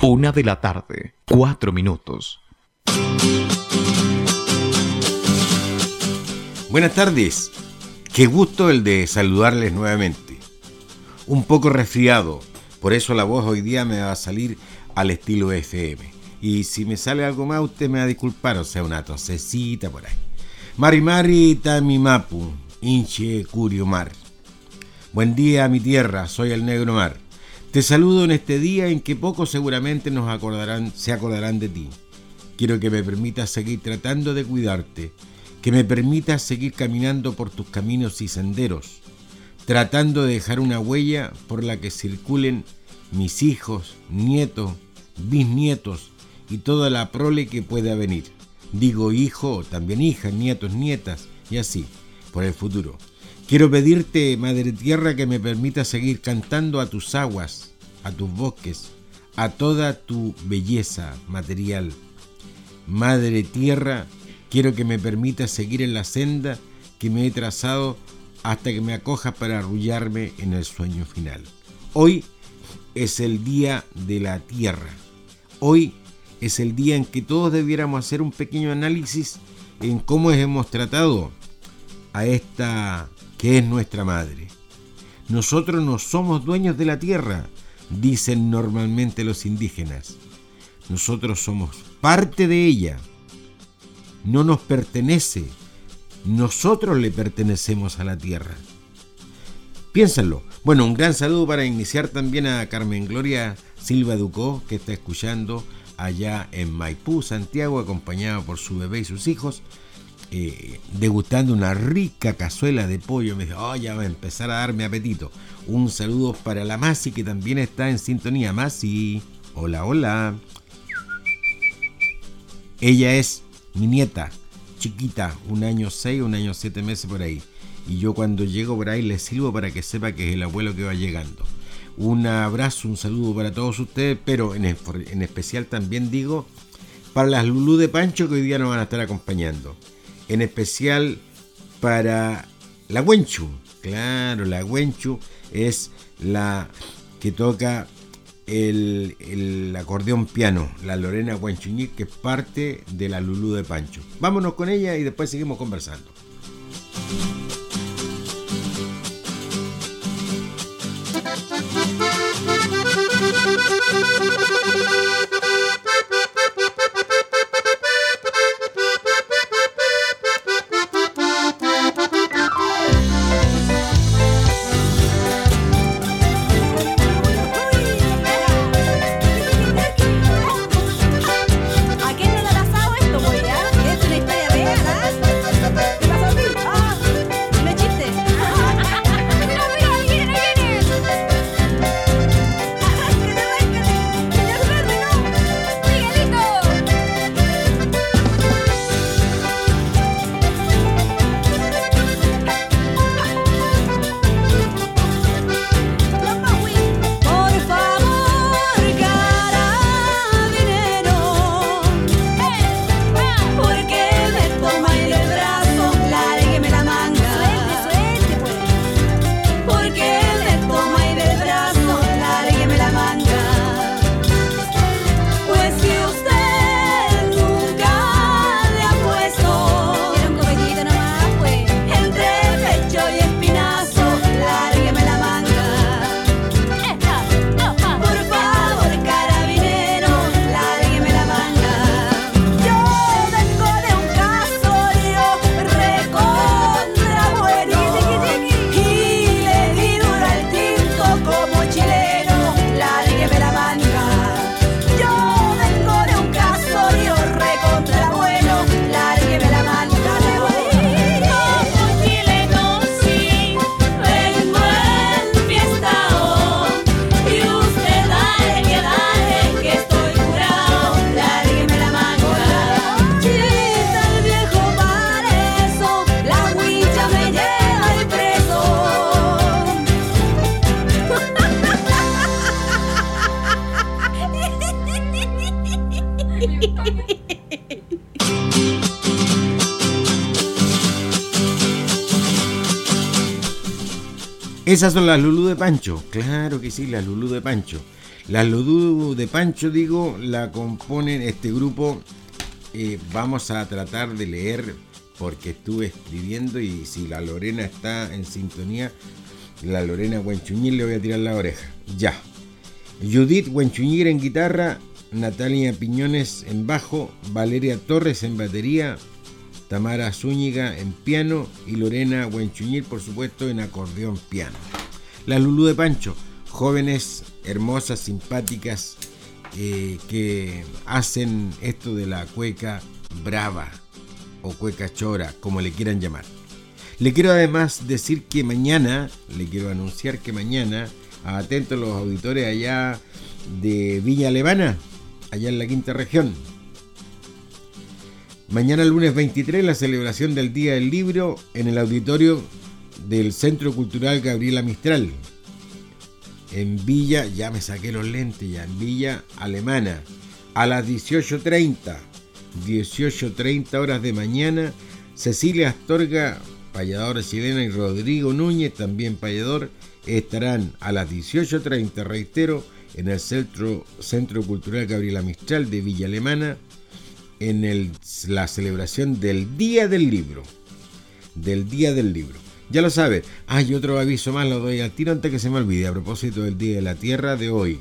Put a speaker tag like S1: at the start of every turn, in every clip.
S1: 1:00 PM, 4 minutos.
S2: Buenas tardes, qué gusto el de saludarles nuevamente. Un poco resfriado, por eso la voz hoy día me va a salir al estilo FM. Y si me sale algo más, usted me va a disculpar, o sea, una tosecita por ahí. Mari Tamimapu, Inche Curio Mar. Buen día, mi tierra, soy el Negro Mar. Te saludo en este día en que pocos seguramente se acordarán de ti. Quiero que me permitas seguir tratando de cuidarte, que me permitas seguir caminando por tus caminos y senderos, tratando de dejar una huella por la que circulen mis hijos, nietos, bisnietos y toda la prole que pueda venir. Digo hijo, también hijas, nietos, nietas y así, por el futuro. Quiero pedirte, Madre Tierra, que me permitas seguir cantando a tus aguas, a tus bosques, a toda tu belleza material. Madre Tierra, quiero que me permitas seguir en la senda que me he trazado hasta que me acojas para arrullarme en el sueño final. Hoy es el Día de la Tierra. Hoy es el día en que todos debiéramos hacer un pequeño análisis en cómo hemos tratado a esta que es nuestra madre. Nosotros no somos dueños de la tierra, dicen normalmente los indígenas. Nosotros somos parte de ella. No nos pertenece, nosotros le pertenecemos a la tierra. Piénsalo. Bueno, un gran saludo para iniciar también a Carmen Gloria Silva Ducó, que está escuchando allá en Maipú, Santiago, acompañada por su bebé y sus hijos, degustando una rica cazuela de pollo. Me dice, ya va a empezar a darme apetito. Un saludo para la Masi, que también está en sintonía. Masi, hola, hola. Ella es mi nieta, chiquita, 1 año 6, 1 año 7 meses por ahí. Y yo cuando llego por ahí le sirvo para que sepa que es el abuelo que va llegando. Un abrazo, un saludo para todos ustedes, pero en especial también digo para las Lulú de Pancho, que hoy día nos van a estar acompañando. En especial para la Güenchu. Claro, la Güenchu es la que toca el acordeón piano, la Lorena Güenchuñic, que es parte de la Lulú de Pancho. Vámonos con ella y después seguimos conversando. Esas son las Lulú de Pancho, claro que sí, las Lulú de Pancho. Las Lulú de Pancho, digo, la componen este grupo. Vamos a tratar de leer, porque estuve escribiendo y si la Lorena está en sintonía, la Lorena Huenchuñil le voy a tirar la oreja. Ya. Judith Huenchuñil en guitarra, Natalia Piñones en bajo, Valeria Torres en batería, Tamara Zúñiga en piano y Lorena Huenchuñil, por supuesto, en acordeón piano. Las Lulú de Pancho, jóvenes, hermosas, simpáticas, que hacen esto de la cueca brava o cueca chora, como le quieran llamar. Le quiero además decir que mañana, atentos los auditores allá de Viña Alemana, allá en la quinta región. Mañana lunes 23, la celebración del Día del Libro en el auditorio del Centro Cultural Gabriela Mistral. En Villa, ya me saqué los lentes, ya en Villa Alemana, a las 18:30 horas de mañana, Cecilia Astorga, payadora chilena, y Rodrigo Núñez, también payador, estarán a las 18:30, reitero, en el Centro Cultural Gabriela Mistral de Villa Alemana, en la celebración del Día del Libro. Ya lo sabe. Y otro aviso más lo doy al tiro antes que se me olvide, a propósito del Día de la Tierra de hoy.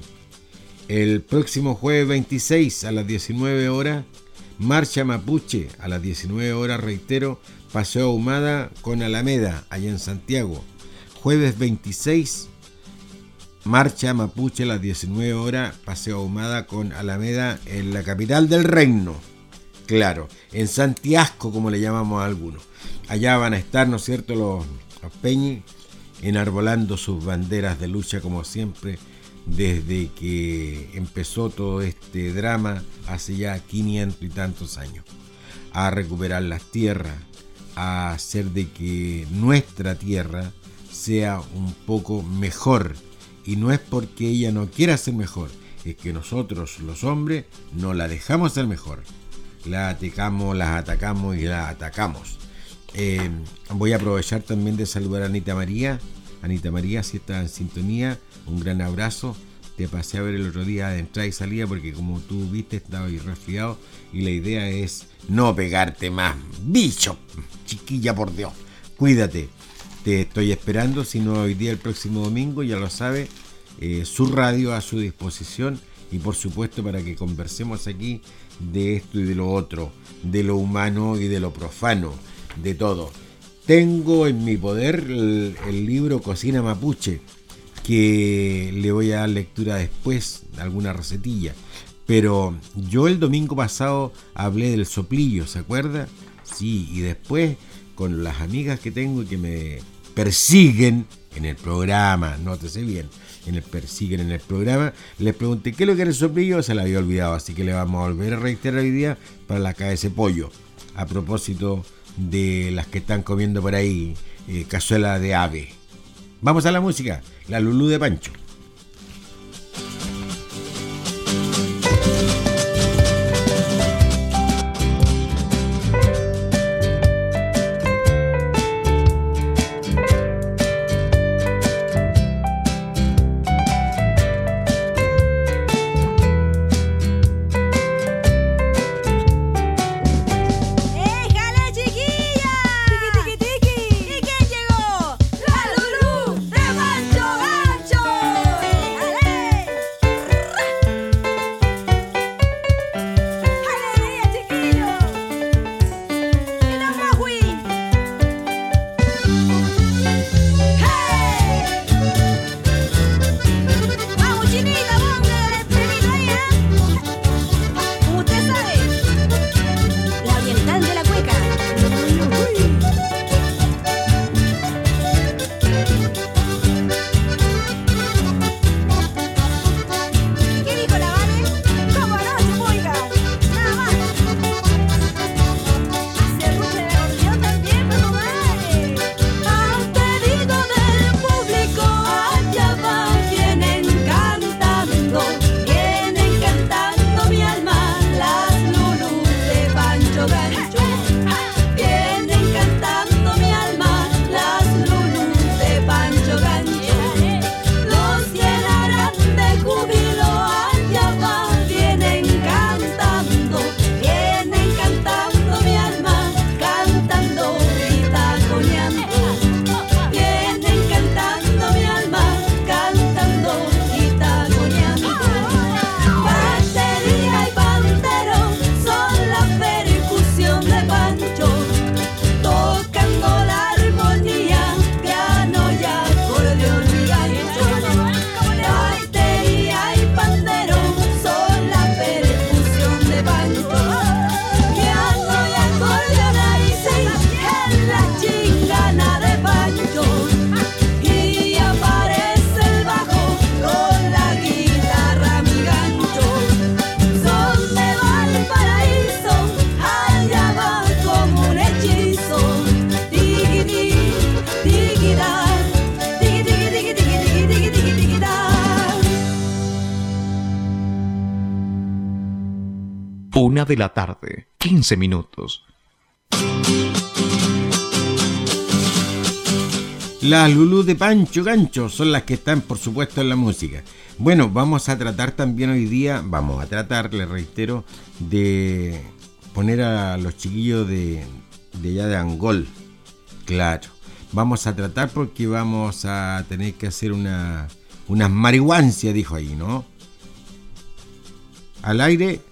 S2: El próximo jueves 26 a las 19 horas, Marcha Mapuche a las 19 horas, reitero, Paseo Ahumada con Alameda, allá en Santiago. Jueves 26, Marcha Mapuche a las 19 horas, Paseo Ahumada con Alameda en la capital del reino. Claro, en Santiago, como le llamamos a algunos. Allá van a estar, ¿no es cierto?, los peñis enarbolando sus banderas de lucha, como siempre, desde que empezó todo este drama hace ya 500 y tantos años. A recuperar las tierras, a hacer de que nuestra tierra sea un poco mejor. Y no es porque ella no quiera ser mejor, es que nosotros, los hombres, no la dejamos ser mejor. Las atacamos y la atacamos. Voy a aprovechar también de saludar a Anita María. Anita María, si está en sintonía, un gran abrazo. Te pasé a ver el otro día de entrada y salida porque, como tú viste, estaba ahí resfriado y la idea es no pegarte más. Bicho, chiquilla, por Dios, cuídate. Te estoy esperando, si no hoy día, el próximo domingo, ya lo sabe, su radio a su disposición, y por supuesto para que conversemos aquí de esto y de lo otro, de lo humano y de lo profano, de todo. Tengo en mi poder el libro Cocina Mapuche, que le voy a dar lectura después, alguna recetilla. Pero yo el domingo pasado hablé del soplillo, ¿se acuerda? Sí, y después con las amigas que tengo y que me persiguen en el programa, nótese bien, persiguen en el programa, les pregunté qué es lo que era el soplillo, se la había olvidado, así que le vamos a volver a reiterar hoy día para la cabeza de pollo, a propósito de las que están comiendo por ahí cazuela de ave. Vamos a la música, la Lulú de Pancho.
S1: ¡La Lulú de Pancho Gancho! 1:15 p.m.
S2: Las Lulú de Pancho Gancho son las que están, por supuesto, en la música. Bueno, vamos a tratar también hoy día, les reitero, de poner a los chiquillos de allá de Angol. Claro, vamos a tratar porque vamos a tener que hacer unas marihuancias, dijo ahí, ¿no? Al aire.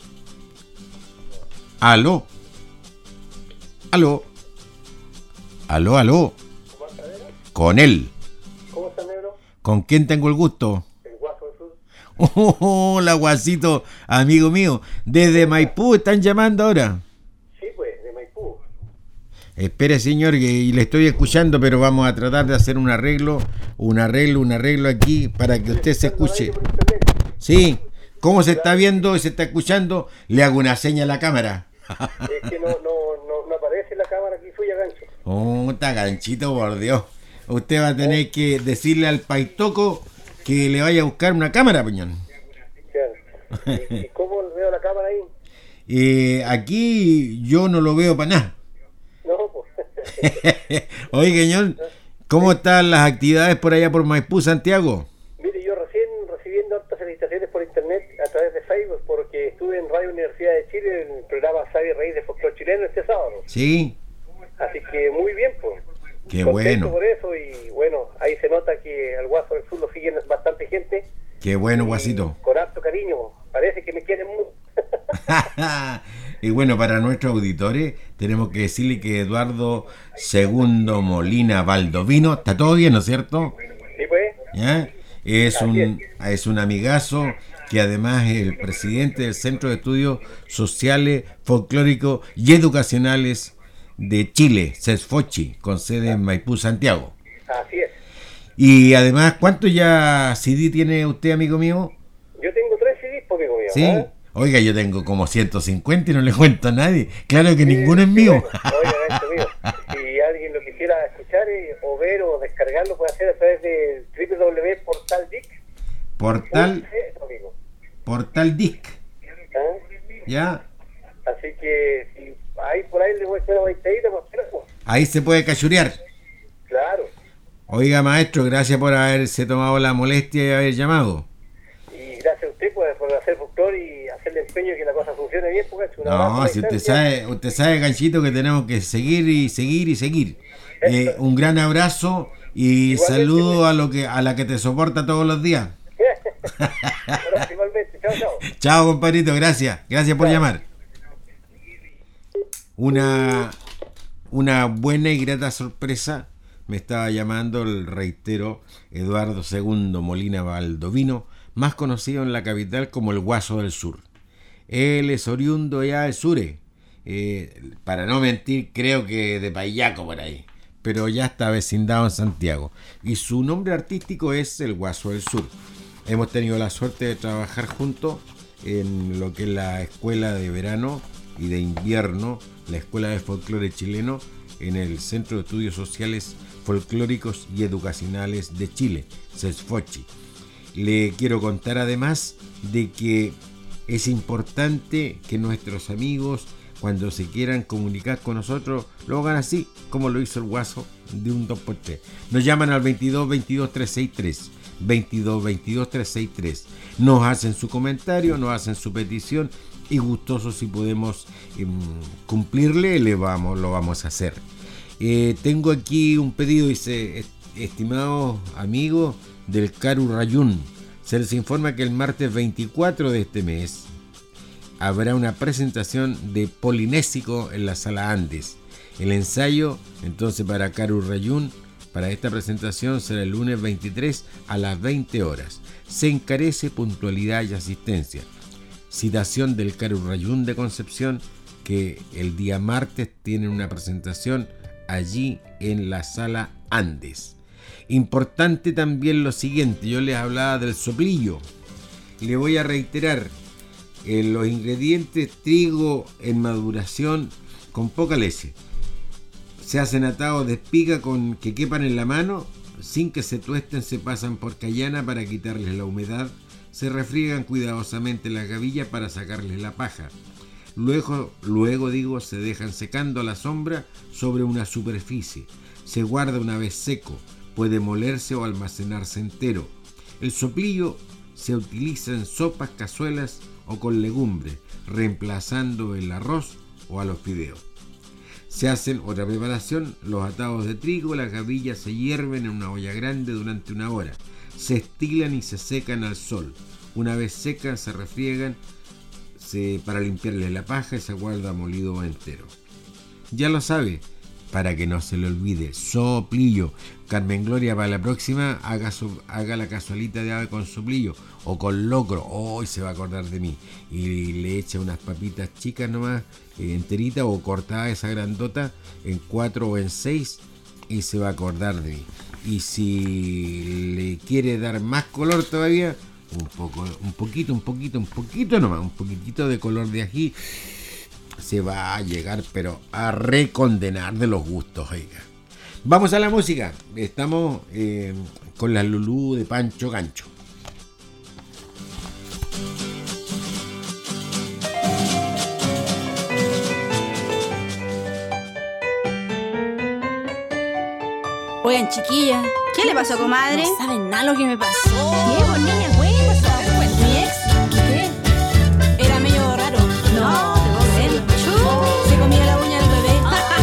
S2: Aló. Aló. Aló, aló. Con él.
S3: ¿Cómo está, negro?
S2: ¿Con quién tengo el gusto?
S3: El Guaso del Sur.
S2: Hola, Guasito, amigo mío. Desde Maipú están llamando ahora.
S3: Sí, pues, de Maipú.
S2: Espere, señor, y le estoy escuchando, pero vamos a tratar de hacer un arreglo aquí para que usted se escuche. Sí, ¿cómo se está viendo y se está escuchando? Le hago una seña a la cámara.
S3: Es que no aparece la cámara aquí suya, Gancho.
S2: Oh, está Ganchito, por Dios. Usted va a tener que decirle al Paitoco que le vaya a buscar una cámara, Peñón.
S3: Claro. ¿Y cómo veo la cámara ahí?
S2: Aquí yo no lo veo para nada.
S3: No, pues.
S2: Oye, Peñón, ¿cómo están las actividades por allá por Maipú, Santiago?
S3: Mire, yo recién recibiendo hartas felicitaciones por internet a través de Facebook porque estuve en Radio Universidad de Chile en el programa Sabia Raíz de Folclore Chileno este sábado.
S2: Sí.
S3: Así que muy bien, pues.
S2: Qué
S3: Contento
S2: bueno.
S3: por eso y bueno, ahí se nota que al Guaso del Sur lo siguen bastante gente.
S2: Qué bueno,
S3: Y
S2: Guasito.
S3: con harto cariño, parece que me quieren mucho.
S2: Y bueno, para nuestros auditores tenemos que decirle que Eduardo Segundo Molina Baldovino, está todo bien, ¿no es cierto?
S3: Sí, pues.
S2: ¿Ya? Es un amigazo que además es el presidente del Centro de Estudios Sociales, Folclóricos y Educacionales de Chile, CESFOCHI, con sede en Maipú, Santiago.
S3: Así es.
S2: Y además, ¿cuántos ya CD tiene usted, amigo mío?
S3: Yo tengo 3 CDs, pues, amigo mío.
S2: Sí.
S3: ¿Eh?
S2: Oiga, yo tengo como 150 y no le cuento a nadie. Claro que ninguno es mío.
S3: Bueno, oiga, mío. Si alguien lo quisiera escuchar o ver o descargarlo, puede hacer a través de www.portaldic.
S2: Portal Disc.
S3: ¿Ah?
S2: ¿Ya?
S3: Así que si por ahí le voy a echar una baitadita, pues.
S2: Ahí se puede cachurear.
S3: Claro.
S2: Oiga, maestro, gracias por haberse tomado la molestia y haber llamado.
S3: Y gracias a usted por hacer folclore y hacerle empeño que la cosa funcione bien, porque
S2: No, si usted sabe, Ganchito, que tenemos que seguir y seguir y seguir. Un gran abrazo y igualmente, saludo a la que te soporta todos los días.
S3: Igualmente, chao.
S2: Chao, compadrito, gracias por llamar. Una buena y grata sorpresa. Me estaba llamando, reitero, Eduardo Segundo Molina Baldovino, más conocido en la capital como el Guaso del Sur. Él es oriundo ya del Sure, para no mentir, creo que de Payaco por ahí, pero ya está vecindado en Santiago. Y su nombre artístico es el Guaso del Sur. Hemos tenido la suerte de trabajar juntos en lo que es la escuela de verano y de invierno, la Escuela de Folclore Chileno, en el Centro de Estudios Sociales, Folclóricos y Educacionales de Chile, CESFOCHI. Le quiero contar además de que es importante que nuestros amigos, cuando se quieran comunicar con nosotros, lo hagan así, como lo hizo el Guaso, de un 2x3. Nos llaman al 22 22 363, 22 22 363. Nos hacen su comentario, nos hacen su petición y gustosos si podemos cumplirle, lo vamos a hacer. Tengo aquí un pedido, dice: estimados amigos del Caru Rayún, se les informa que el martes 24 de este mes habrá una presentación de Polinésico en la Sala Andes. El ensayo, entonces, para Caru Rayún, para esta presentación será el lunes 23 a las 20 horas. Se encarece puntualidad y asistencia. Citación del Caru Rayún de Concepción, que el día martes tienen una presentación allí en la Sala Andes. Importante también lo siguiente, yo les hablaba del soplillo. Le voy a reiterar, los ingredientes: trigo en maduración con poca leche. Se hacen atados de espiga con que quepan en la mano, sin que se tuesten, se pasan por cayana para quitarles la humedad, se refriegan cuidadosamente las gavillas para sacarles la paja. Luego se dejan secando a la sombra sobre una superficie. Se guarda una vez seco, puede molerse o almacenarse entero. El soplillo se utiliza en sopas, cazuelas o con legumbres, reemplazando el arroz o a los fideos. Se hacen otra preparación, los atados de trigo, las gavillas se hierven en una olla grande durante 1 hora. Se estilan y se secan al sol. Una vez secas se refriegan para limpiarle la paja y se guarda molido entero. Ya lo sabe, para que no se le olvide, soplillo. Carmen Gloria, para la próxima haga la cazuelita de ave con soplillo o con locro. Hoy se va a acordar de mí. Y le echa unas papitas chicas nomás, enteritas o cortadas esa grandota en 4 o en 6 y se va a acordar de mí. Y si le quiere dar más color todavía, un poquito nomás, un poquitito de color de ají, se va a llegar pero a recondenar de los gustos, oiga. Vamos a la música. Estamos con la Lulú de Pancho Gancho.
S1: Oigan, chiquilla,
S4: ¿Qué le pasó, comadre?
S1: no saben nada lo que me pasó.
S4: ¿Qué, vos, niña? Cuéntame, a ver, cuéntame.
S1: Mi ex, ¿qué? Era medio raro.
S4: No, te puedo creer.
S1: Se comía la uña del bebé.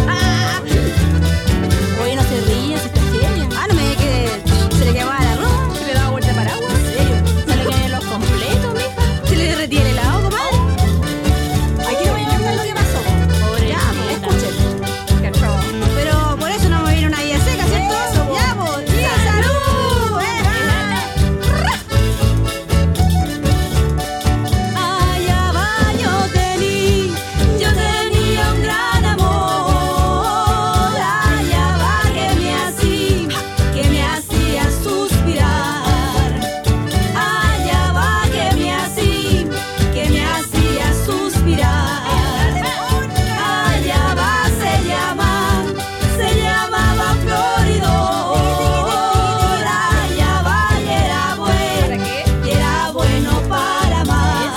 S1: Oye, no se ríen, si está seria.
S4: Ah, no me digas que se le quemaba el arroz, que le daba vuelta paraguas.
S1: ¿En serio? ¿Se le caen los completos, mija?
S4: Se le derretía el helado, comadre.
S1: Aquí no voy a contar lo que pasó.
S4: Pobre
S1: Ya,
S4: chiquita.
S1: escuchen.
S4: Qué atroz. Pero por eso no me viene una vida seca, ¿cierto?
S1: Eso, po.
S4: Ya, pues, tía, salud.
S1: Allá va, yo tenía un gran amor. Allá va que me hacía suspirar. Allá va que me hacía suspirar. Allá va, se llamaba Floridor. Allá va
S4: ¿Para qué?
S1: y era bueno para amar.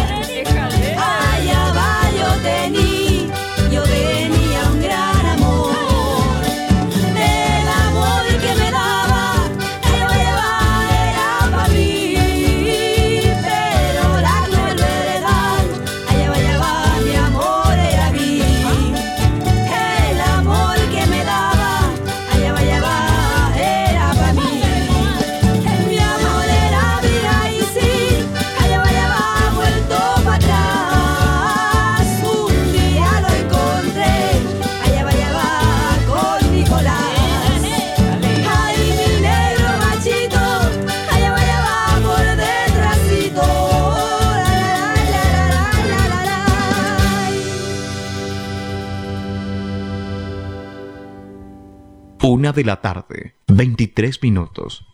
S1: Allá va, yo tenía un gran amor. El amor que me daba, allá va, era para mí. Pero la cruel verdad, allá va, mi amor era mí. El amor que me daba, allá va, era para mí. Mi amor era vida y sí, allá va, vuelto para atrás. Un día lo encontré, allá va, con Nicolás. Ay, mi negro machito, allá va, por detrásito. La.
S5: 1 de la tarde, 23 minutos.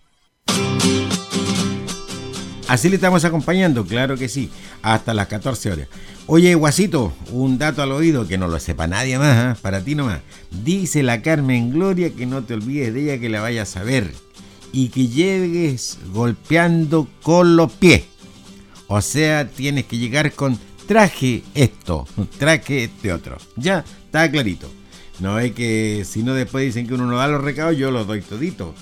S2: Así le estamos acompañando, claro que sí, hasta las 14 horas. Oye, Guasito, un dato al oído que no lo sepa nadie más, para ti nomás. Dice la Carmen Gloria que no te olvides de ella, que la vayas a ver y que llegues golpeando con los pies. O sea, tienes que llegar con traje esto, traje este otro. Ya, está clarito. No es que si no después dicen que uno no da los recados, yo los doy todito.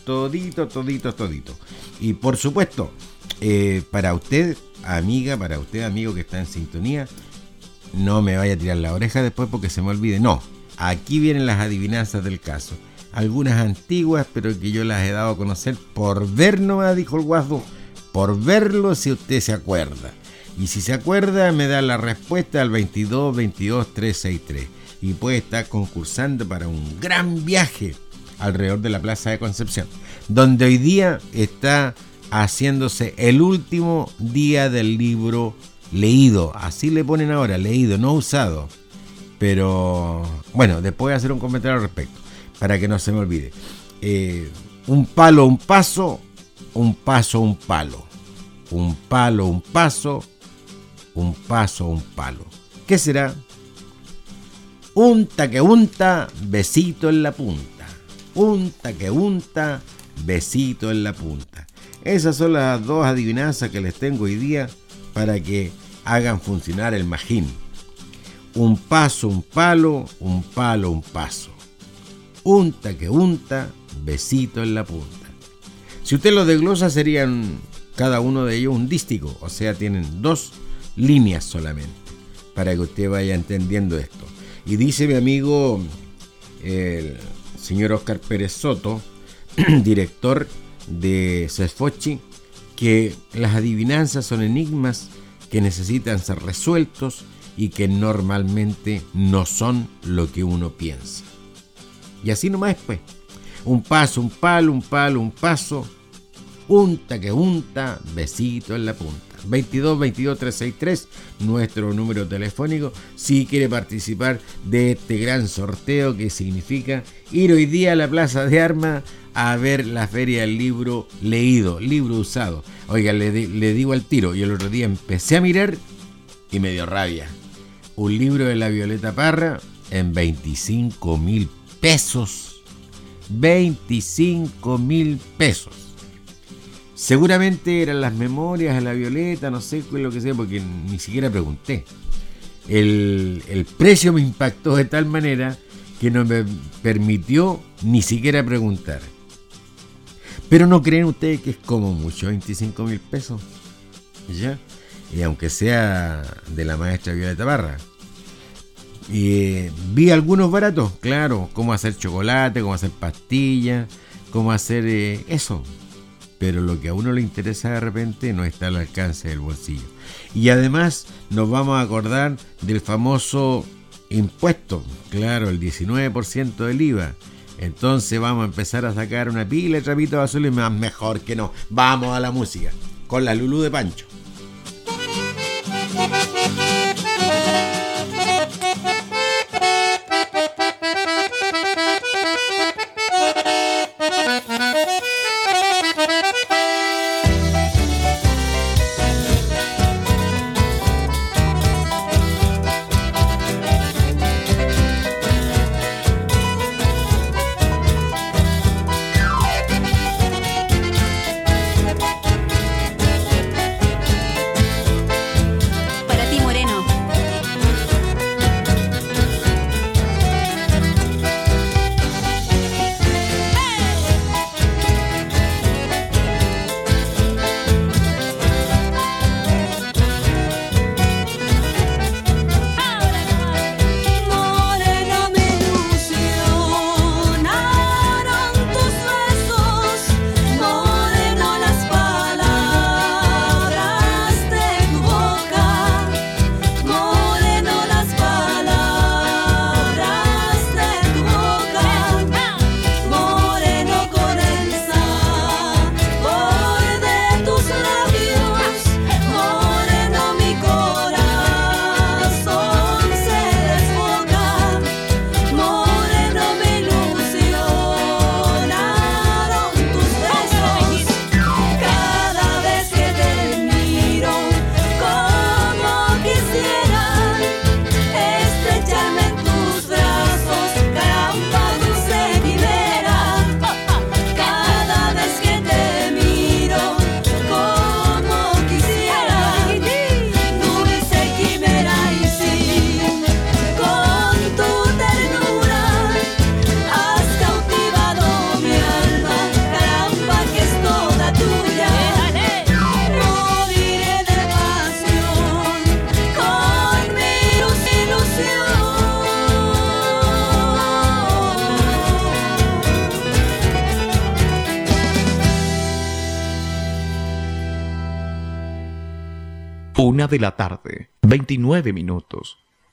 S2: Y por supuesto, para usted, amiga, para usted, amigo que está en sintonía, no me vaya a tirar la oreja después porque se me olvide. No, aquí vienen las adivinanzas del caso. Algunas antiguas, pero que yo las he dado a conocer por ver nomás, dijo el guaso. Por verlo, si usted se acuerda. Y si se acuerda, me da la respuesta al 22 22 363. Y puede estar concursando para un gran viaje alrededor de la Plaza de Concepción, donde hoy día está haciéndose el último día del libro leído. Así le ponen ahora, leído, no usado. Pero bueno, después voy a hacer un comentario al respecto, para que no se me olvide. Un palo, un paso, un paso, un palo. Un palo, un paso, un paso, un palo. ¿Qué será? Unta que unta, besito en la punta. Unta que unta, besito en la punta. Esas son las dos adivinanzas que les tengo hoy día para que hagan funcionar el magín. un paso, un palo, un palo, un paso. Unta que unta, besito en la punta. Si usted lo desglosa serían cada uno de ellos un dístico, o sea, tienen 2 líneas solamente, para que usted vaya entendiendo esto. Y dice mi amigo el señor Oscar Pérez Soto, director de Cesfochi, que las adivinanzas son enigmas que necesitan ser resueltos y que normalmente no son lo que uno piensa. Y así nomás pues, un paso, un palo, un palo, un paso, unta que unta, besito en la punta. 22 22 363, nuestro número telefónico, si quiere participar de este gran sorteo que significa ir hoy día a la Plaza de Armas a ver la Feria del Libro Leído, libro usado. Oiga, le digo al tiro, yo el otro día empecé a mirar y me dio rabia. Un libro de la Violeta Parra en 25.000 pesos. 25.000 pesos. Seguramente eran las memorias de la Violeta, no sé lo que sea, porque ni siquiera pregunté. El precio me impactó de tal manera que no me permitió ni siquiera preguntar. Pero ¿no creen ustedes que es como mucho 25.000 pesos? ¿Ya? Y aunque sea de la maestra Violeta Parra. Vi algunos baratos, claro, cómo hacer chocolate, cómo hacer pastillas, cómo hacer eso. Pero lo que a uno le interesa de repente no está al alcance del bolsillo. Y además nos vamos a acordar del famoso impuesto, claro, el 19% del IVA. Entonces vamos a empezar a sacar una pila de trapitos azules, más mejor que no. Vamos a la música, con la Lulú de Pancho.
S5: Una de la tarde, 29 minutos.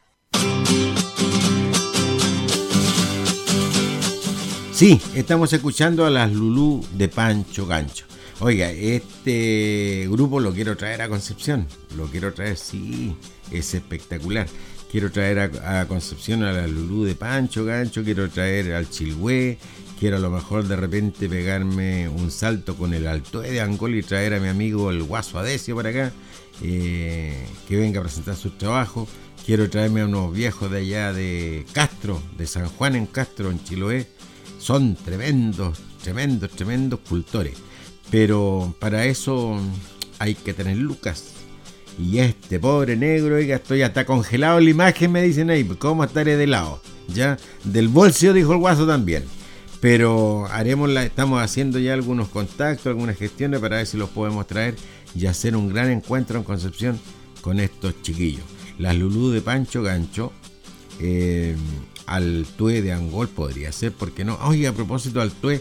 S2: Sí, estamos escuchando a las Lulú de Pancho Gancho. Oiga, este grupo lo quiero traer a Concepción. Lo quiero traer, sí, es espectacular. Quiero traer a Concepción a la Lulú de Pancho Gancho. Quiero traer al Chilhue. Quiero a lo mejor de repente pegarme un salto con el Altoe de Angol y traer a mi amigo el Guaso Adecio para acá. Que venga a presentar sus trabajos. Quiero traerme a unos viejos de allá de Castro, de San Juan en Castro, en Chiloé. Son tremendos cultores. Pero para eso hay que tener lucas. Y este pobre negro, oiga, estoy hasta congelado en la imagen, me dicen ahí, ¿cómo estaré de lado? Ya, del bolsillo, dijo el guaso también. Pero estamos haciendo ya algunos contactos, algunas gestiones para ver si los podemos traer y hacer un gran encuentro en Concepción con estos chiquillos. Las Lulú de Pancho Gancho, al Tue de Angol podría ser, ¿por qué no? Oye, a propósito al Tue,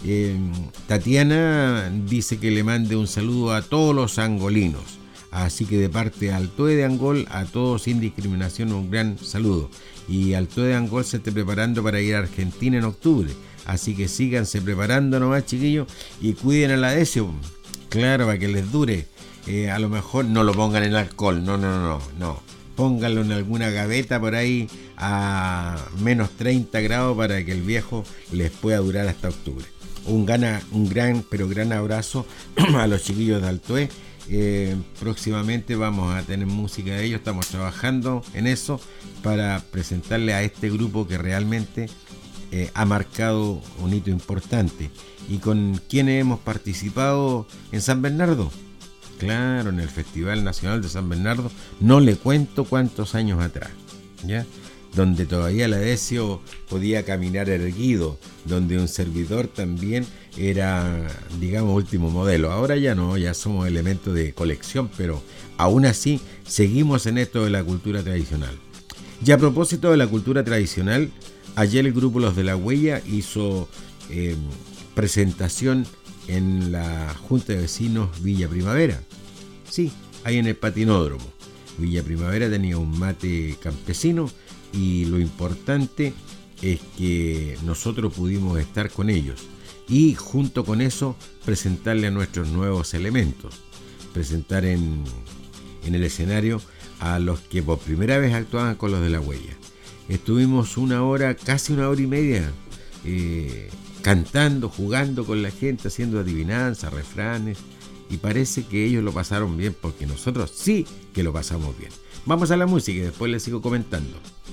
S2: Tatiana dice que le mande un saludo a todos los angolinos. Así que de parte al Tue de Angol, a todos sin discriminación, un gran saludo. Y al Tue de Angol se esté preparando para ir a Argentina en octubre. Así que síganse preparando nomás, chiquillos, y cuiden a la Decio. Claro, para que les dure. A lo mejor no lo pongan en alcohol, no. Pónganlo en alguna gaveta por ahí a menos 30 grados para que el viejo les pueda durar hasta octubre. Un gran abrazo a los chiquillos de Altoé. Próximamente vamos a tener música de ellos, estamos trabajando en eso para presentarle a este grupo que realmente ha marcado un hito importante y con quienes hemos participado en San Bernardo. Claro, en el Festival Nacional de San Bernardo, no le cuento cuántos años atrás, ¿ya? Donde todavía la Decio podía caminar erguido, donde un servidor también era, digamos, último modelo. Ahora ya no, ya somos elementos de colección, pero aún así seguimos en esto de la cultura tradicional. Y a propósito de la cultura tradicional, ayer el grupo Los de la Huella hizo presentación en la Junta de Vecinos Villa Primavera. Sí, ahí en el patinódromo. Villa Primavera tenía un mate campesino y lo importante es que nosotros pudimos estar con ellos y junto con eso presentarle a nuestros nuevos elementos, presentar en el escenario a los que por primera vez actuaban con Los de la Huella. Estuvimos casi una hora y media cantando, jugando con la gente, haciendo adivinanzas, refranes, y parece que ellos lo pasaron bien porque nosotros sí que lo pasamos bien. Vamos a la música y después les sigo comentando.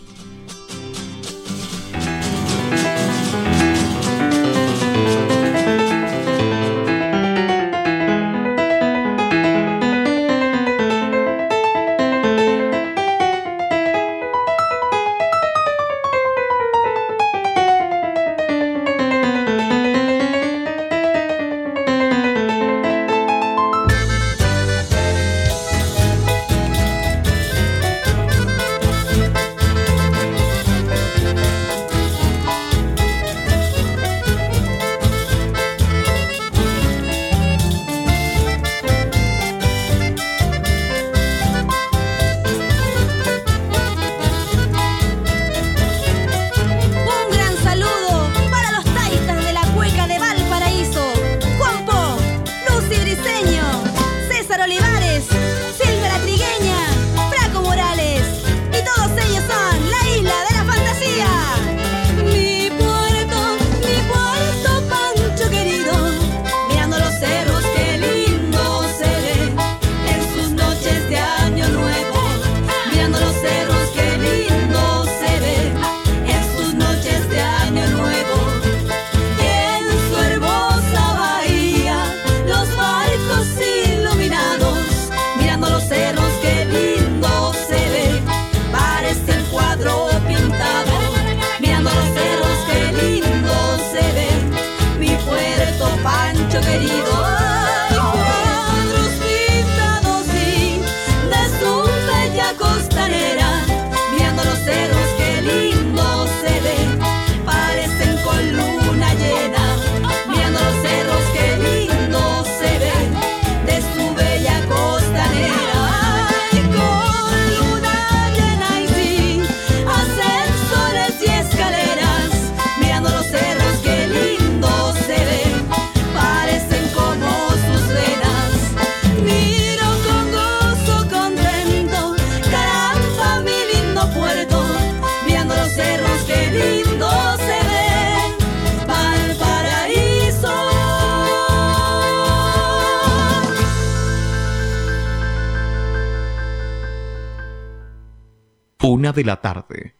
S5: Una de la tarde,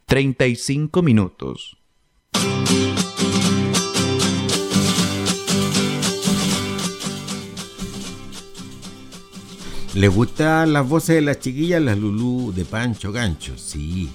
S5: 35 minutos.
S2: ¿Les gustan las voces de las chiquillas? Las Lulú de Pancho Gancho, sí.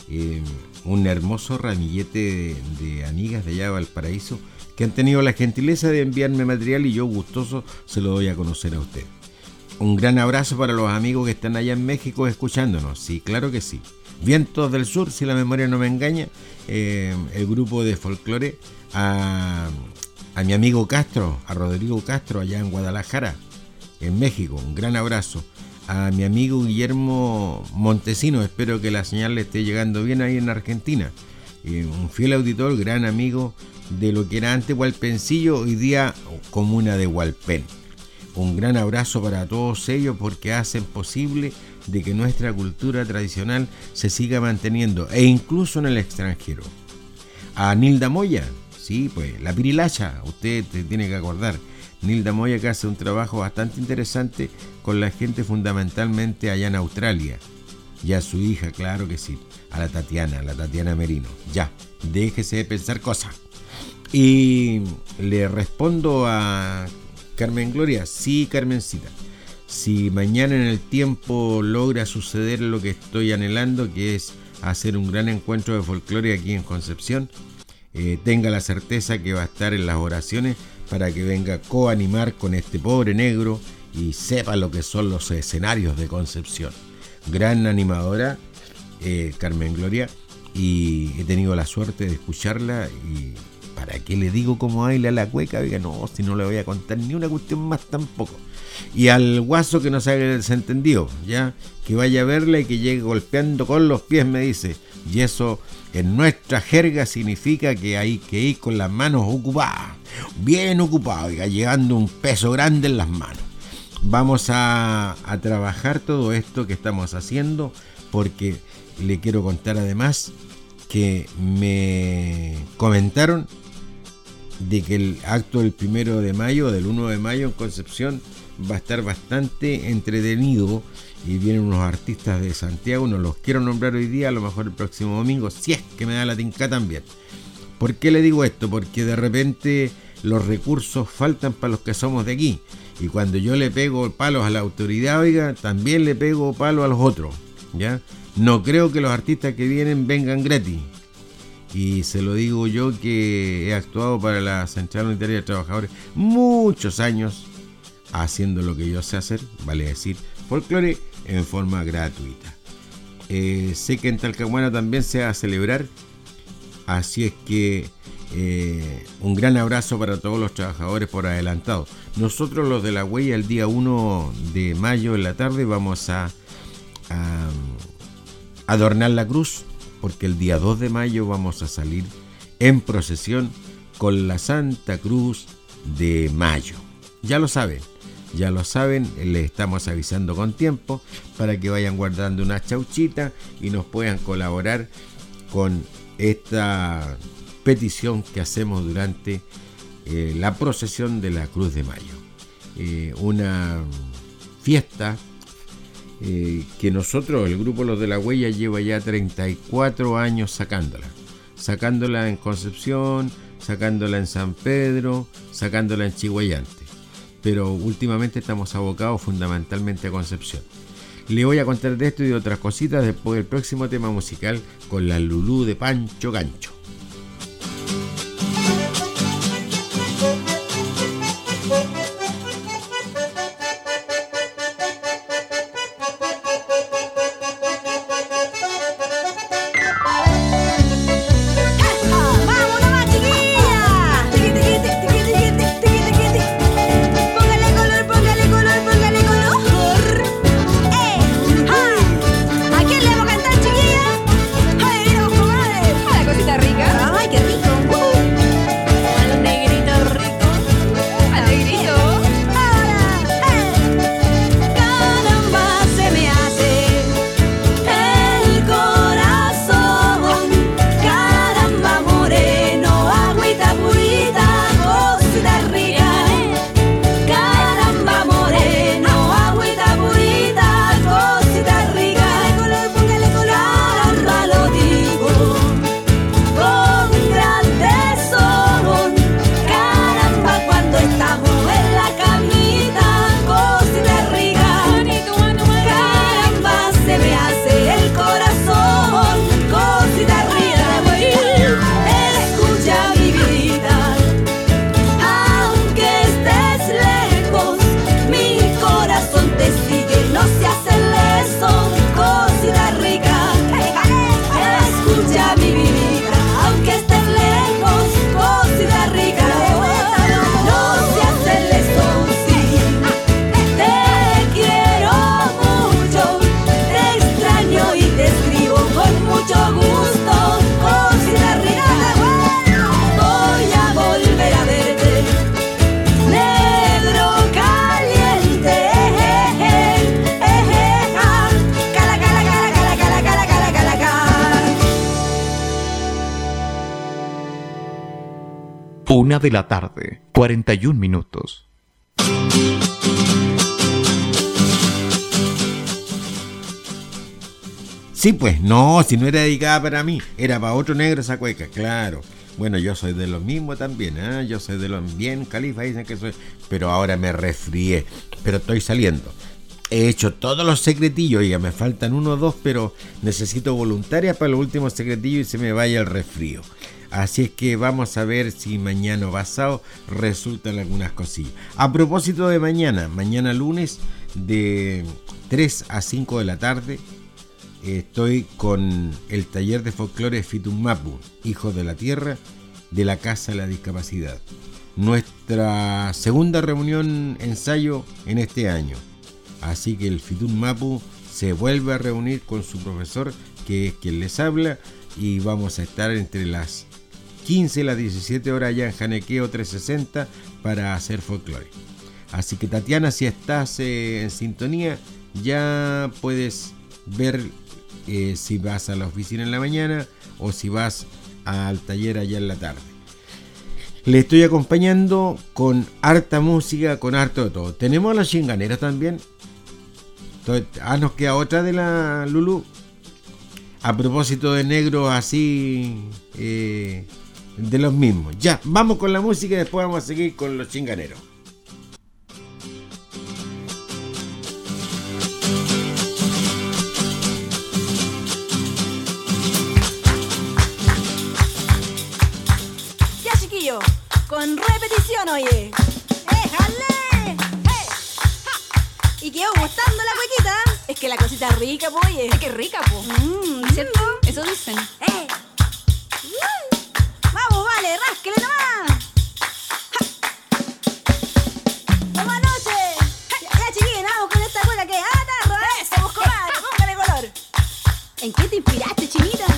S2: Un hermoso ramillete de amigas de allá de Valparaíso que han tenido la gentileza de enviarme material y yo gustoso se lo doy a conocer a usted. Un gran abrazo para los amigos que están allá en México escuchándonos, sí, claro que sí. Vientos del Sur, si la memoria no me engaña, el grupo de folclore, a mi amigo Castro, a Rodrigo Castro allá en Guadalajara, en México, un gran abrazo. A mi amigo Guillermo Montesino, espero que la señal le esté llegando bien ahí en Argentina. Un fiel auditor, gran amigo de lo que era antes Hualpencillo, hoy día comuna de Hualpén. Un gran abrazo para todos ellos porque hacen posible de que nuestra cultura tradicional se siga manteniendo e incluso en el extranjero. A Nilda Moya, sí, pues la Pirilacha, usted te tiene que acordar. Nilda Moya, que hace un trabajo bastante interesante con la gente fundamentalmente allá en Australia. Y a su hija, claro que sí, a la Tatiana Merino. Ya, déjese de pensar cosas. Y le respondo a Carmen Gloria, sí, Carmencita. Si mañana en el tiempo logra suceder lo que estoy anhelando, que es hacer un gran encuentro de folclore aquí en Concepción, tenga la certeza que va a estar en las oraciones para que venga a coanimar con este pobre negro y sepa lo que son los escenarios de Concepción. Gran animadora, Carmen Gloria, y he tenido la suerte de escucharla y ¿para qué le digo cómo baila la cueca? Oiga, no, si no le voy a contar ni una cuestión más tampoco. Y al guaso que no se haga el desentendido, ya, que vaya a verla y que llegue golpeando con los pies, me dice. Y eso en nuestra jerga significa que hay que ir con las manos ocupadas, bien ocupadas, oiga, llevando un peso grande en las manos. Vamos a trabajar todo esto que estamos haciendo porque le quiero contar además que me comentaron de que el acto del 1 de mayo, del 1 de mayo en Concepción va a estar bastante entretenido y vienen unos artistas de Santiago, no los quiero nombrar hoy día, a lo mejor el próximo domingo, si es que me da la tinca también. ¿Por qué le digo esto? Porque de repente los recursos faltan para los que somos de aquí y cuando yo le pego palos a la autoridad, oiga, también le pego palos a los otros, ¿ya? No creo que los artistas que vienen vengan gratis. Y se lo digo yo que he actuado para la Central Unitaria de Trabajadores muchos años haciendo lo que yo sé hacer, vale decir, folclore en forma gratuita. Sé que en Talcahuano también se va a celebrar, así es que un gran abrazo para todos los trabajadores por adelantado. Nosotros los de La Huella el día 1 de mayo en la tarde vamos a adornar la cruz, porque el día 2 de mayo vamos a salir en procesión con la Santa Cruz de Mayo. Ya lo saben, les estamos avisando con tiempo para que vayan guardando una chauchita y nos puedan colaborar con esta petición que hacemos durante la procesión de la Cruz de Mayo. Una fiesta que nosotros, el grupo Los de la Huella, lleva ya 34 años sacándola en Concepción, sacándola en San Pedro, sacándola en Chiguayante, pero últimamente estamos abocados fundamentalmente a Concepción. Le voy a contar de esto y de otras cositas después del próximo tema musical con la Lulú de Pancho Gancho.
S4: ¿A quién le vamos a cantar, chiquilla? ¡Ay, mira vos, comadre! ¡A la cosita rica!
S5: 1:41 p.m.
S2: Sí, pues, no, si no era dedicada para mí, era para otro negro esa cueca, claro. Bueno, yo soy de los mismos también, ¿eh? Yo soy de los bien califa, dicen que soy, pero ahora me resfrié, pero estoy saliendo. He hecho todos los secretillos, ya me faltan 1 o 2, pero necesito voluntarias para los últimos secretillos y se me vaya el resfrío. Así es que vamos a ver si mañana o pasado resultan algunas cosillas. A propósito de mañana lunes de 3 a 5 de la tarde, estoy con el taller de folclore Fitummapu, Hijos de la Tierra, de la Casa de la Discapacidad. Nuestra segunda reunión ensayo en este año. Así que el Fitummapu se vuelve a reunir con su profesor, que es quien les habla, y vamos a estar entre las 15 y las 17 horas allá en Janequeo 360 para hacer folclore. Así que Tatiana, si estás en sintonía, ya puedes ver si vas a la oficina en la mañana o si vas al taller allá en la tarde. Le estoy acompañando con harta música, con harto de todo. Tenemos a la chinganera también. Nos queda otra de la Lulu. A propósito de negros así, de los mismos. Ya, vamos con la música y después vamos a seguir con los chinganeros.
S4: Ya, chiquillo, con repetición, oye. ¡Éjale! ¡Hey! ¡Ja! ¿Y quedó gustando la cuequita? Es que la cosita es rica, po, oye.
S6: Es que rica, po. ¿Cierto? Eso dicen.
S4: Vamos, vale, rásquele nomás. ¡Buenas noches! Ya, chiquillos, vamos con esta cueca que atarra. ¡Eso, busco madre! ¡Póngale color! ¿En qué te inspiraste, chinita?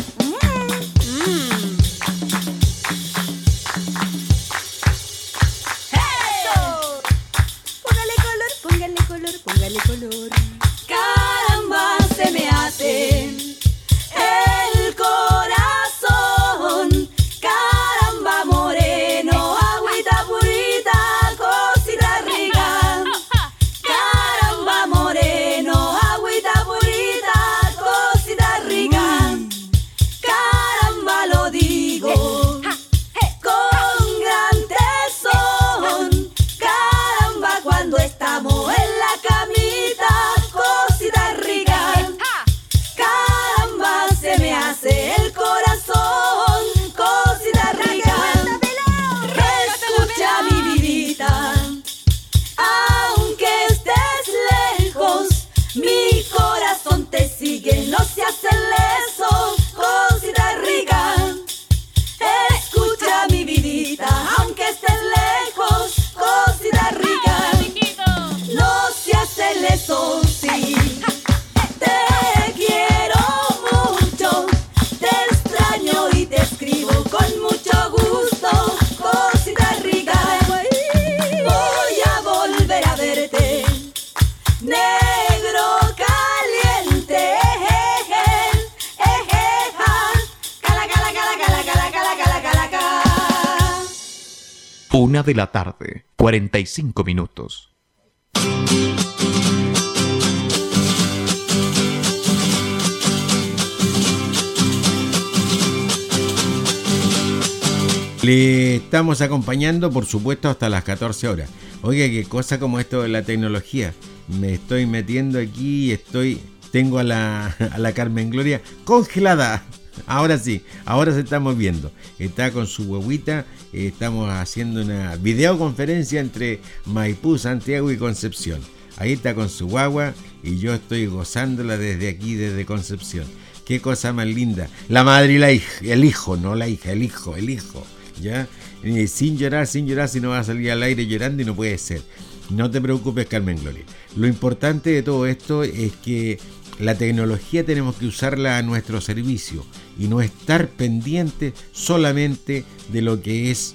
S4: Póngale color.
S1: Caramba, se me hace el corazón. Caramba, moreno, agüita purita, cosita rica. Caramba, moreno, agüita purita, cosita rica. Caramba, lo digo con gran tesón. Caramba, cuando estamos en la camita, cosita rica. Caramba, se me hace el corazón, cosita rica. Escucha mi vidita, aunque estés lejos, mi corazón te sigue, no se hace leso, cosita rica. Escucha mi vidita, aunque estés lejos, cosita rica. No se hace leso, sí. Te quiero mucho, te extraño y te escribo con mucho gusto, cosita rica. Voy a volver a verte, negro caliente. Cala, cala, cala, cala, cala, cala, cala, cala, cala.
S5: 1:45 p.m.
S2: Le estamos acompañando, por supuesto, hasta las 14 horas. Oiga, qué cosa como esto de la tecnología. Me estoy metiendo aquí y tengo a la Carmen Gloria congelada. Ahora sí, ahora se estamos viendo. Está con su huevita. Estamos haciendo una videoconferencia entre Maipú, Santiago y Concepción. Ahí está con su guagua y yo estoy gozándola desde aquí, desde Concepción. Qué cosa más linda. La madre y la hija, el hijo, no la hija, el hijo. ¿Ya? Sin llorar, si no va a salir al aire llorando y no puede ser. No te preocupes, Carmen Gloria. Lo importante de todo esto es que la tecnología tenemos que usarla a nuestro servicio y no estar pendiente solamente de lo que es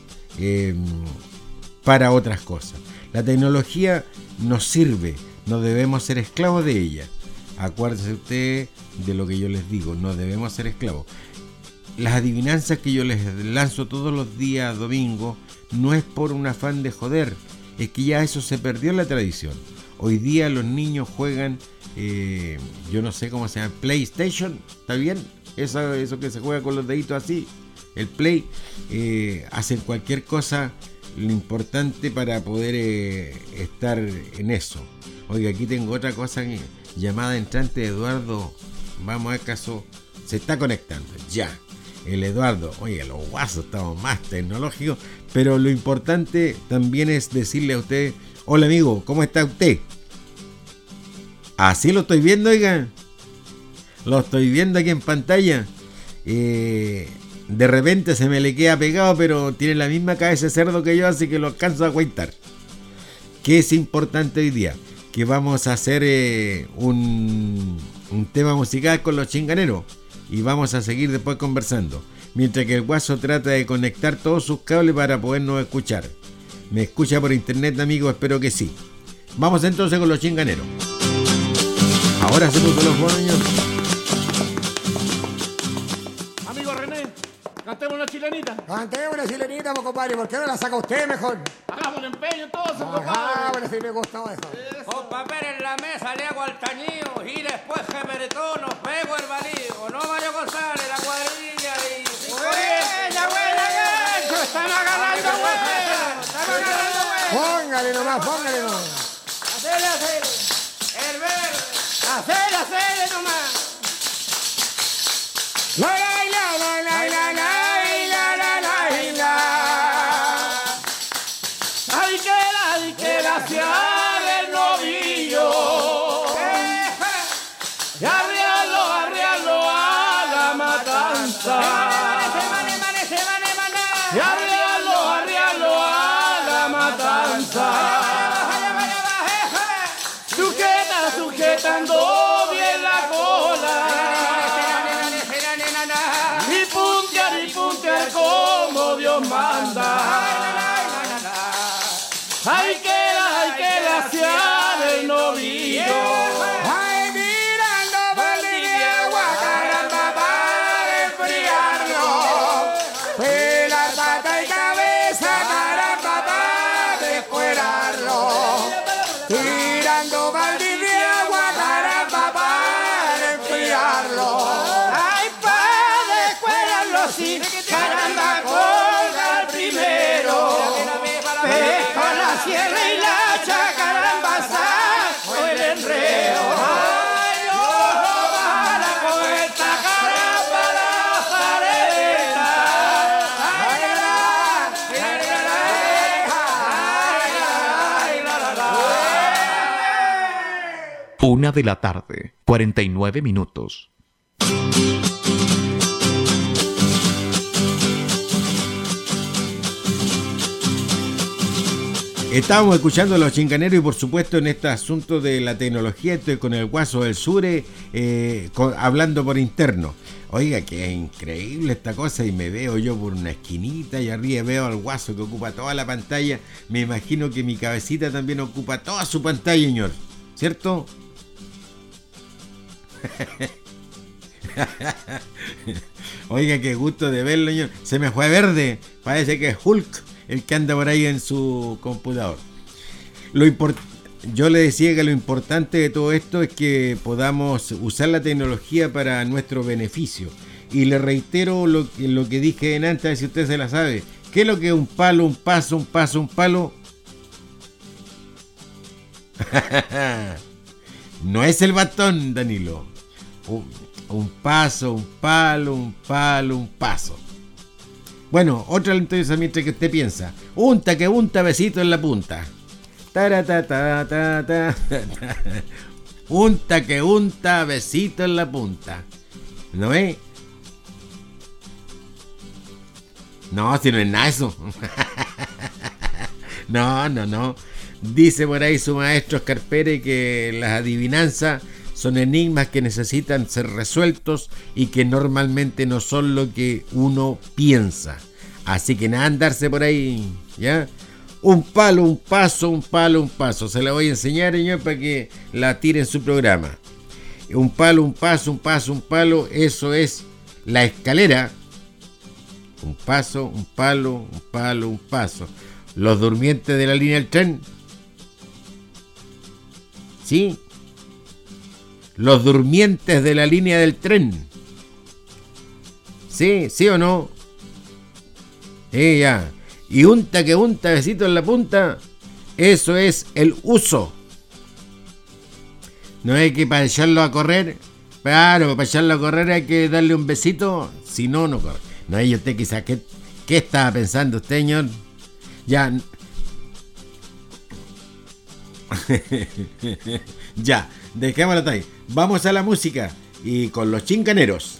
S2: para otras cosas. La tecnología nos sirve, no debemos ser esclavos de ella. Acuérdese usted de lo que yo les digo, no debemos ser esclavos. Las adivinanzas que yo les lanzo todos los días domingo no es por un afán de joder, es que ya eso se perdió en la tradición. Hoy día los niños juegan, yo no sé cómo se llama, PlayStation, ¿está bien? Eso que se juega con los deditos así, el Play, hacen cualquier cosa, lo importante para poder estar en eso. Oiga, aquí tengo otra cosa, llamada entrante de Eduardo, vamos a ver caso, se está conectando, ya. El Eduardo, oye, los guasos estamos más tecnológicos, pero lo importante también es decirle a usted, hola amigo, ¿cómo está usted? Así lo estoy viendo, oiga. Lo estoy viendo aquí en pantalla. De repente se me le queda pegado, pero tiene la misma cabeza de cerdo que yo, así que lo alcanzo a aguantar. ¿Qué es importante hoy día? Que vamos a hacer un tema musical con los chinganeros. Y vamos a seguir después conversando. Mientras que el guaso trata de conectar todos sus cables para podernos escuchar. ¿Me escucha por internet, amigo? Espero que sí. Vamos entonces con los chinganeros. Ahora se puso los bonos.
S7: Amigo René, cantemos una chilenita.
S8: Cantemos una chilenita, compadre. ¿Por qué no la saca usted mejor?
S7: Hagamos el empeño entonces, compadre.
S8: Ajá, bueno, sí me gustó eso.
S9: Con papel en la mesa le hago al tañío y después gemeretón nos pego el balío. No Mario González, la cuadrilla y... ¡Buena, buena, gancho! ¡Están agarrando huevo! ¡Están agarrando huevo!
S8: Póngale nomás.
S9: ¡Hacele! ¡El verde! ¡Hacele nomás!
S8: La la la la la la la la la la.
S9: ¡Ay, que gracias del novillo! Y arriarlo a la matanza. Y arriarlo a la matanza. Sujetando bien la cola. Y puntear como Dios manda. Hay que glaciar el novillo.
S8: Ay, mirando balde de agua, caramba, para enfriarlo. Pelar pata y cabeza, caramba, para descuerarlo. Tirando balde de agua, caramba, para enfriarlo.
S9: Ay, para descuerarlo, sí, caramba, colgar primero. Pesca la sierra y la chacaramba, saco el enredo. Ay, ojo, baja la puerta, caramba, la zareta. Ay, la, la.
S5: 1 de la tarde, 49 minutos.
S2: Estábamos escuchando a los chinganeros y por supuesto en este asunto de la tecnología estoy con el guaso del Sure hablando por interno. Oiga, que es increíble esta cosa y me veo yo por una esquinita y arriba veo al guaso que ocupa toda la pantalla. Me imagino que mi cabecita también ocupa toda su pantalla, señor. ¿Cierto? Oiga, qué gusto de verlo, señor. Se me fue verde. Parece que es Hulk el que anda por ahí en su computador. Yo le decía que lo importante de todo esto es que podamos usar la tecnología para nuestro beneficio. Y le reitero lo que dije en antes, a ver si usted se la sabe. ¿Qué es lo que es un palo, un paso, un paso, un palo? No es el batón, Danilo. Un paso, un palo, un palo, un paso. Bueno, otra entonces mientras que usted piensa. Unta que unta, besito en la punta. Unta que unta, besito en la punta. ¿No es? No, si no es nada eso. No. Dice por ahí su maestro Scarpere que las adivinanzas son enigmas que necesitan ser resueltos y que normalmente no son lo que uno piensa. Así que nada, andarse por ahí, ¿ya? Un palo, un paso, un palo, un paso. Se la voy a enseñar, señor, para que la tire en su programa. Un palo, un paso, un paso, un palo. Eso es la escalera Un paso, un palo, un palo, un paso. Los durmientes de la línea del tren. ¿Sí? Los durmientes de la línea del tren. ¿Sí? ¿Sí o no? Ya. Y unta que unta, besito en la punta. Eso es el uso. No hay que para echarlo a correr. Claro, para echarlo a correr hay que darle un besito. Si no, no corre. No hay usted quizás. ¿Qué estaba pensando usted, señor? Ya. Ya, dejémoslo ahí. Vamos a la música. Y con los chinganeros.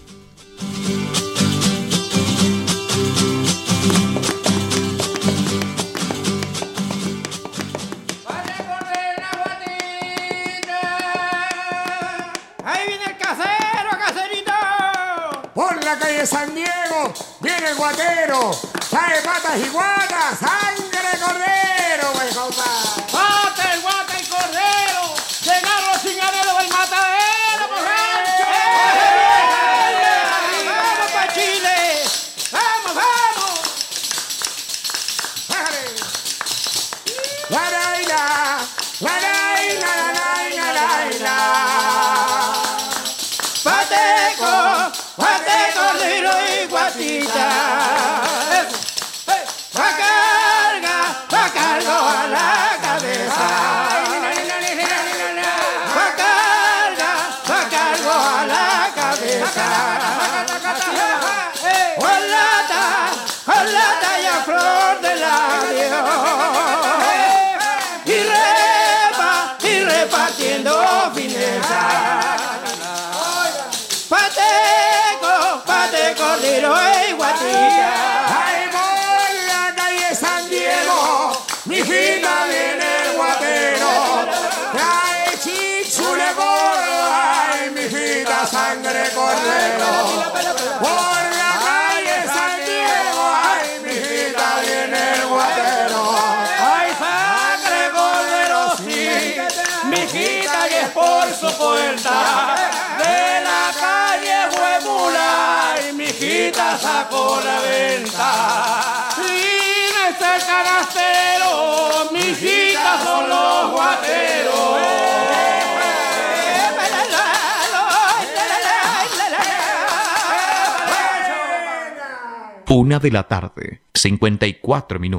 S8: Calle San Diego, viene el guatero, trae patas y guatas, sangre cordero, pues compadre.
S9: ¡Pata, el guata y cordero! ¡Llegaron los chinganeros del matadero, por rancho! ¡Vamos pa' Chile! ¡Vamos, vamos!
S8: La laila, la laila, la laila, la laila.
S9: ¡Pateco! ¡Pate, cordero y guatita! ¡Va cargo a la cabeza! ¡Va cargo a la cabeza! Con lata y a flor de labio y repartiendo fineza. Pate, cordero y guatilla.
S8: Ay, por la calle San Diego, mi hijita viene el guatero. Trae chichule gordo, ay, mi hijita sangre cordero. Por la calle San Diego, ay, mi hijita viene el guatero.
S9: Ay, sangre cordero, sí, mi hijita y es por su puerta. De la calle Huemula, y mi hijita sacó la venta. Sin este canastero, mis hijitas son los guateros.
S5: 1:54 p.m.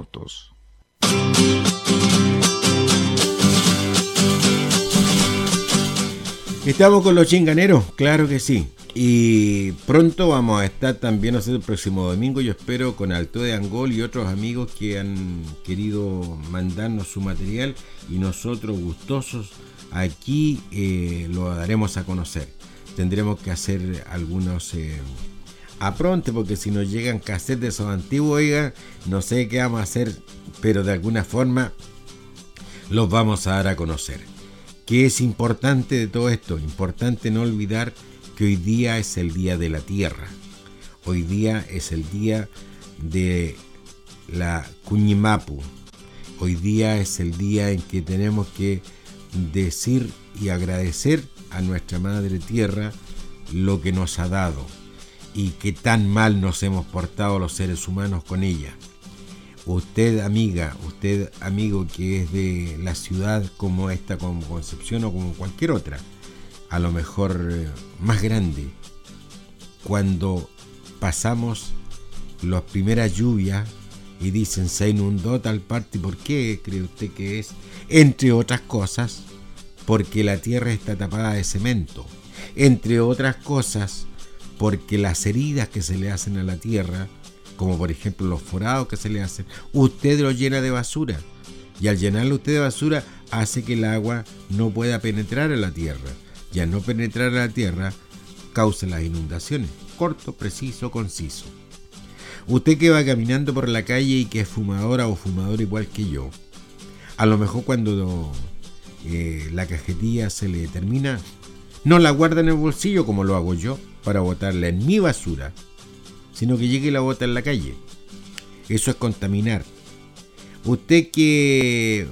S2: Estamos con los chinganeros, claro que sí. Y pronto vamos a estar también, no sé, el próximo domingo, yo espero, con Alto de Angol y otros amigos que han querido mandarnos su material y nosotros gustosos aquí lo daremos a conocer. Tendremos que hacer algunos apronte, porque si nos llegan cassettes de esos antiguos, oiga, no sé qué vamos a hacer, pero de alguna forma los vamos a dar a conocer. ¿Qué es importante de todo esto? Importante no olvidar que hoy día es el Día de la Tierra. Hoy día es el día de la Cuñimapu. Hoy día es el día en que tenemos que decir y agradecer a nuestra Madre Tierra lo que nos ha dado y que tan mal nos hemos portado los seres humanos con ella. Usted, amiga, usted, amigo, que es de la ciudad como esta, como Concepción o como cualquier otra, a lo mejor más grande, cuando pasamos las primeras lluvias y dicen se inundó tal parte, ¿por qué cree usted que es? Entre otras cosas, porque la tierra está tapada de cemento. Entre otras cosas, porque las heridas que se le hacen a la tierra, como por ejemplo los forados que se le hacen, usted los llena de basura. Y al llenarlo usted de basura, hace que el agua no pueda penetrar a la tierra. Y al no penetrar a la tierra, causa las inundaciones. Corto, preciso, conciso. Usted que va caminando por la calle y que es fumadora o fumador igual que yo, a lo mejor cuando la cajetilla se le termina, no la guarda en el bolsillo como lo hago yo para botarla en mi basura, sino que llegue y la bota en la calle. Eso es contaminar. Usted que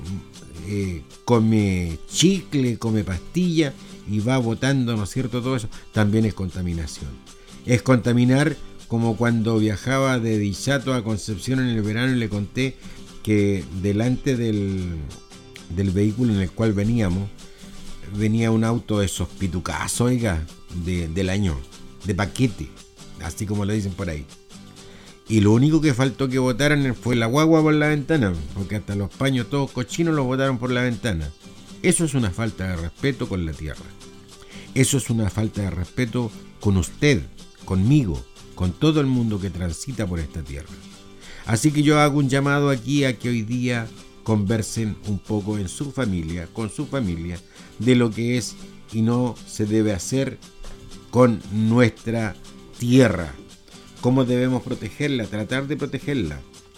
S2: come chicle, come pastilla y va botando, ¿no es cierto?, todo eso, también es contaminación. Es contaminar como cuando viajaba de Dichato a Concepción en el verano y le conté que delante del vehículo en el cual veníamos, venía un auto de esos pitucazos, oiga, del año, de paquete, así como le dicen por ahí. Y lo único que faltó que botaran fue la guagua por la ventana, porque hasta los paños todos cochinos los botaron por la ventana. Eso es una falta de respeto con la tierra. Eso es una falta de respeto con usted, conmigo, con todo el mundo que transita por esta tierra. Así que yo hago un llamado aquí a que hoy día conversen un poco en su familia, con su familia, de lo que es y no se debe hacer con nuestra tierra. ¿Cómo debemos protegerla? Tratar de protegerla.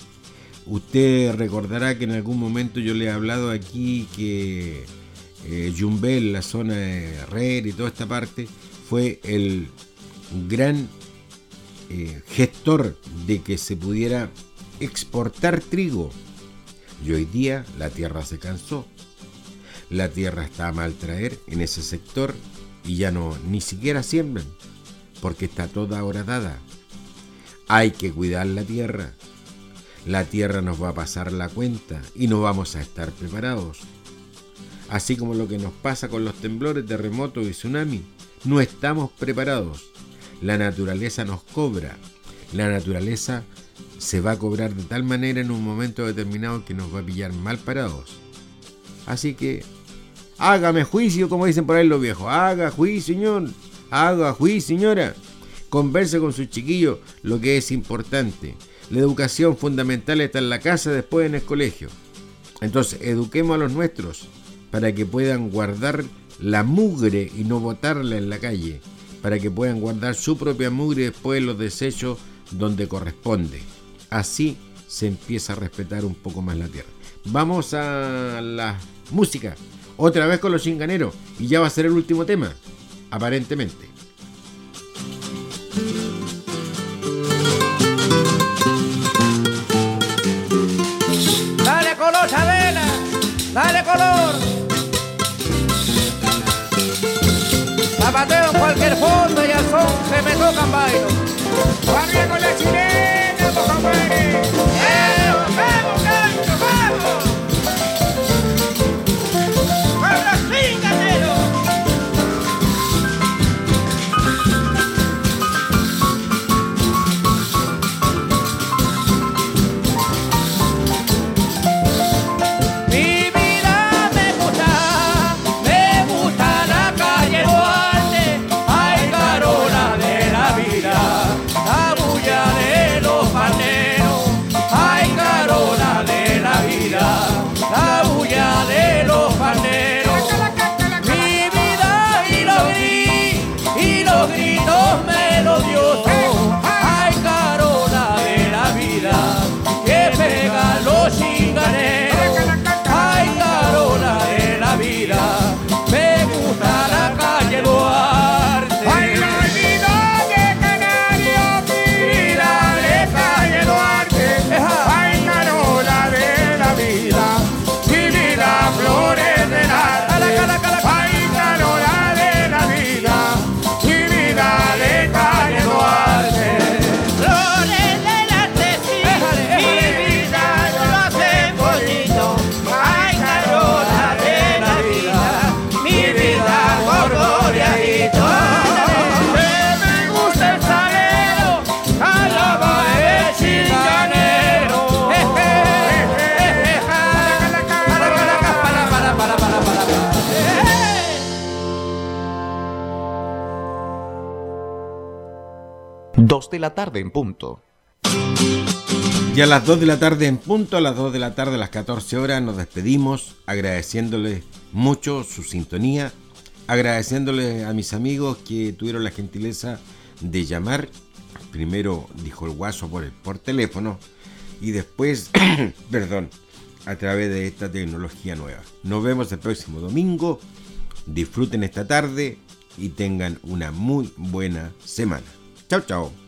S2: Usted recordará que en algún momento yo le he hablado aquí que Yumbel, la zona de Herrera y toda esta parte, fue el gran gestor de que se pudiera exportar trigo. Y hoy día la tierra se cansó. La tierra está a mal traer en ese sector y ya no, ni siquiera siembran, porque está toda horadada. Hay que cuidar la tierra. La tierra nos va a pasar la cuenta y no vamos a estar preparados. Así como lo que nos pasa con los temblores, terremotos y tsunami, no estamos preparados. La naturaleza nos cobra. La naturaleza se va a cobrar de tal manera en un momento determinado que nos va a pillar mal parados. Así que hágame juicio, como dicen por ahí los viejos. Haga juicio, señor. Haga juicio, señora. Converse con sus chiquillos lo que es importante. La educación fundamental está en la casa, después en el colegio. Entonces, eduquemos a los nuestros para que puedan guardar la mugre y no botarla en la calle, para que puedan guardar su propia mugre y después los desechos donde corresponde. Así se empieza a respetar un poco más la tierra. Vamos a la música, otra vez con los chinganeros, y ya va a ser el último tema, aparentemente.
S9: Dale color, Chabela, dale color. Zapateo en cualquier fondo y al son se me tocan bailo. Barrio con la chilena, poca muere. ¡Vamos, canto, vamos! ¡Pueblo cinganero!
S5: de la tarde en punto.
S2: Y a las 2 de la tarde en punto, a las 2 de la tarde, a las 14 horas, nos despedimos agradeciéndoles mucho su sintonía, agradeciéndoles a mis amigos que tuvieron la gentileza de llamar. Primero dijo el guaso por teléfono y después, perdón, a través de esta tecnología nueva. Nos vemos el próximo domingo. Disfruten esta tarde y tengan una muy buena semana. Chao, chao.